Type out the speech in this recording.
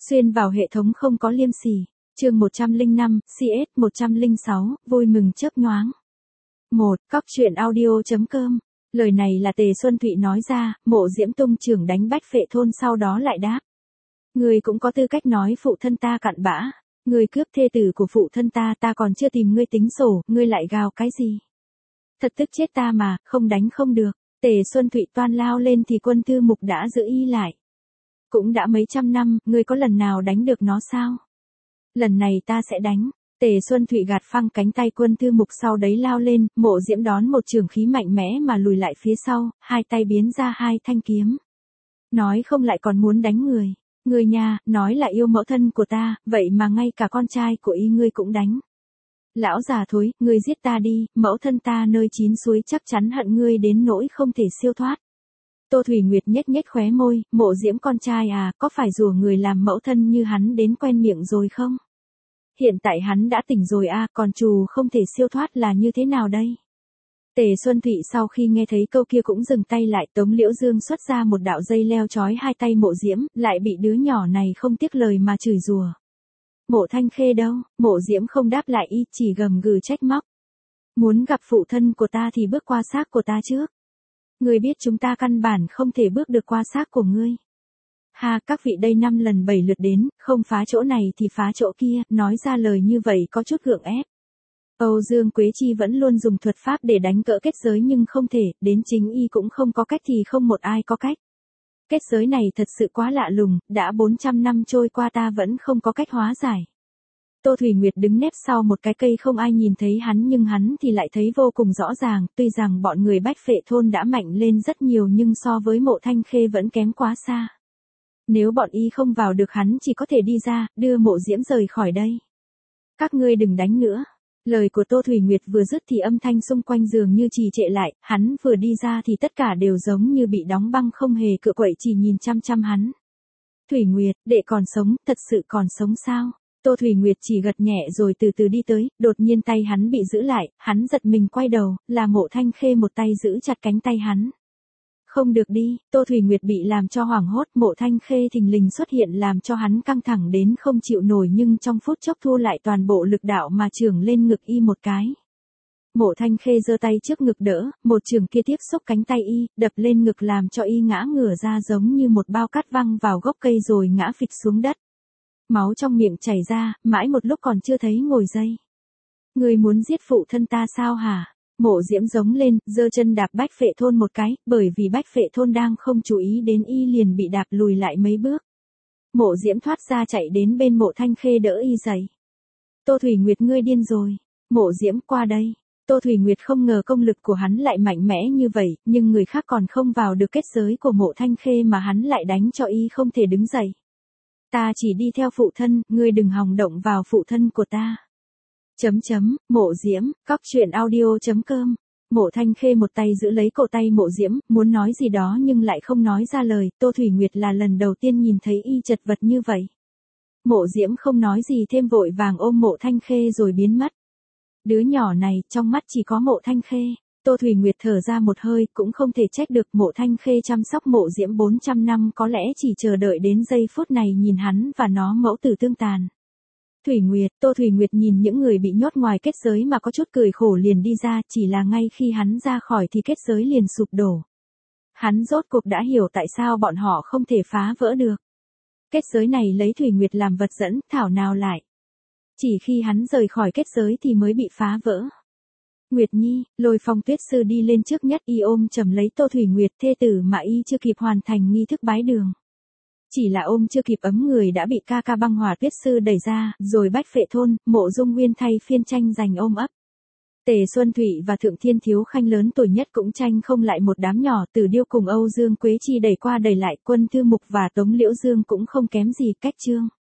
Xuyên vào hệ thống không có liêm sỉ. Chương 105, CS 106, vui mừng chớp nhoáng. 1. Cóc truyện audio.com. Lời này là Tề Xuân Thụy nói ra, Mộ Diễm tung trưởng đánh Bách Phệ Thôn sau đó lại đáp. Người cũng có tư cách nói phụ thân ta cặn bã. Người cướp thê tử của phụ thân ta còn chưa tìm ngươi tính sổ, ngươi lại gào cái gì? Thật tức chết ta mà, không đánh không được. Tề Xuân Thụy toan lao lên thì Quân Thư Mục đã giữ y lại. Cũng đã mấy trăm năm, ngươi có lần nào đánh được nó sao? Lần này ta sẽ đánh. Tề Xuân Thụy gạt phăng cánh tay Quân Thư Mục sau đấy lao lên, Mộ Diễm đón một chưởng khí mạnh mẽ mà lùi lại phía sau, hai tay biến ra hai thanh kiếm. Nói không lại còn muốn đánh người. Người nhà, nói là yêu mẫu thân của ta, vậy mà ngay cả con trai của y ngươi cũng đánh. Lão già thối, ngươi giết ta đi, mẫu thân ta nơi chín suối chắc chắn hận ngươi đến nỗi không thể siêu thoát. Tô Thủy Nguyệt nhếch nhếch khóe môi, Mộ Diễm con trai à, có phải rủa người làm mẫu thân như hắn đến quen miệng rồi không? Hiện tại hắn đã tỉnh rồi à, còn trù không thể siêu thoát là như thế nào đây? Tề Xuân Thụy sau khi nghe thấy câu kia cũng dừng tay lại, Tống Liễu Dương xuất ra một đạo dây leo trói hai tay Mộ Diễm, lại bị đứa nhỏ này không tiếc lời mà chửi rủa. Mộ Thanh Khê đâu? Mộ Diễm không đáp lại y, chỉ gầm gừ trách móc. Muốn gặp phụ thân của ta thì bước qua xác của ta trước. Ngươi biết chúng ta căn bản không thể bước được qua xác của ngươi. Ha, các vị đây 5 lần 7 lượt đến, không phá chỗ này thì phá chỗ kia, nói ra lời như vậy có chút gượng ép. Âu Dương Quế Chi vẫn luôn dùng thuật pháp để đánh cỡ kết giới nhưng không thể, đến chính y cũng không có cách thì không một ai có cách. Kết giới này thật sự quá lạ lùng, đã 400 năm trôi qua ta vẫn không có cách hóa giải. Tô Thủy Nguyệt đứng nép sau một cái cây không ai nhìn thấy hắn nhưng hắn thì lại thấy vô cùng rõ ràng, tuy rằng bọn người Bách Phệ Thôn đã mạnh lên rất nhiều nhưng so với Mộ Thanh Khê vẫn kém quá xa. Nếu bọn y không vào được hắn chỉ có thể đi ra, đưa Mộ Diễm rời khỏi đây. Các ngươi đừng đánh nữa. Lời của Tô Thủy Nguyệt vừa dứt thì âm thanh xung quanh dường như trì trệ lại, hắn vừa đi ra thì tất cả đều giống như bị đóng băng không hề cựa quậy chỉ nhìn chăm chăm hắn. Thủy Nguyệt, đệ còn sống, thật sự còn sống sao? Tô Thủy Nguyệt chỉ gật nhẹ rồi từ từ đi tới, đột nhiên tay hắn bị giữ lại, hắn giật mình quay đầu, là Mộ Thanh Khê một tay giữ chặt cánh tay hắn. Không được đi, Tô Thủy Nguyệt bị làm cho hoảng hốt, Mộ Thanh Khê thình lình xuất hiện làm cho hắn căng thẳng đến không chịu nổi nhưng trong phút chốc thu lại toàn bộ lực đạo mà chưởng lên ngực y một cái. Mộ Thanh Khê giơ tay trước ngực đỡ, một chưởng kia tiếp xúc cánh tay y, đập lên ngực làm cho y ngã ngửa ra giống như một bao cát văng vào gốc cây rồi ngã phịch xuống đất. Máu trong miệng chảy ra, mãi một lúc còn chưa thấy ngồi dậy. Người muốn giết phụ thân ta sao hả? Mộ Diễm giống lên, giơ chân đạp Bách Phệ Thôn một cái, bởi vì Bách Phệ Thôn đang không chú ý đến y liền bị đạp lùi lại mấy bước. Mộ Diễm thoát ra chạy đến bên Mộ Thanh Khê đỡ y dậy. Tô Thủy Nguyệt ngươi điên rồi. Mộ Diễm qua đây. Tô Thủy Nguyệt không ngờ công lực của hắn lại mạnh mẽ như vậy, nhưng người khác còn không vào được kết giới của Mộ Thanh Khê mà hắn lại đánh cho y không thể đứng dậy. Ta chỉ đi theo phụ thân, ngươi đừng hòng động vào phụ thân của ta. Mộ Diễm, cóc truyện audio.com. Mộ Thanh Khê một tay giữ lấy cổ tay Mộ Diễm, muốn nói gì đó nhưng lại không nói ra lời, Tô Thủy Nguyệt là lần đầu tiên nhìn thấy y chật vật như vậy. Mộ Diễm không nói gì thêm vội vàng ôm Mộ Thanh Khê rồi biến mất. Đứa nhỏ này, trong mắt chỉ có Mộ Thanh Khê. Tô Thủy Nguyệt thở ra một hơi, cũng không thể trách được Mộ Thanh Khê chăm sóc Mộ Diễm 400 năm có lẽ chỉ chờ đợi đến giây phút này nhìn hắn và nó mẫu tử tương tàn. Thủy Nguyệt, Tô Thủy Nguyệt nhìn những người bị nhốt ngoài kết giới mà có chút cười khổ liền đi ra, chỉ là ngay khi hắn ra khỏi thì kết giới liền sụp đổ. Hắn rốt cuộc đã hiểu tại sao bọn họ không thể phá vỡ được. Kết giới này lấy Thủy Nguyệt làm vật dẫn, thảo nào lại. Chỉ khi hắn rời khỏi kết giới thì mới bị phá vỡ. Nguyệt Nhi, Lôi Phong Tuyết Sư đi lên trước nhất y ôm chầm lấy Tô Thủy Nguyệt thê tử mà y chưa kịp hoàn thành nghi thức bái đường. Chỉ là ôm chưa kịp ấm người đã bị ca ca Băng Hỏa Tuyết Sư đẩy ra, rồi Bách Phệ Thôn, Mộ Dung Nguyên thay phiên tranh giành ôm ấp. Tề Xuân Thụy và Thượng Thiên Thiếu Khanh lớn tuổi nhất cũng tranh không lại một đám nhỏ, Từ Điêu cùng Âu Dương Quế Chi đẩy qua đẩy lại, Quân Thư Mục và Tống Liễu Dương cũng không kém gì, cách chương.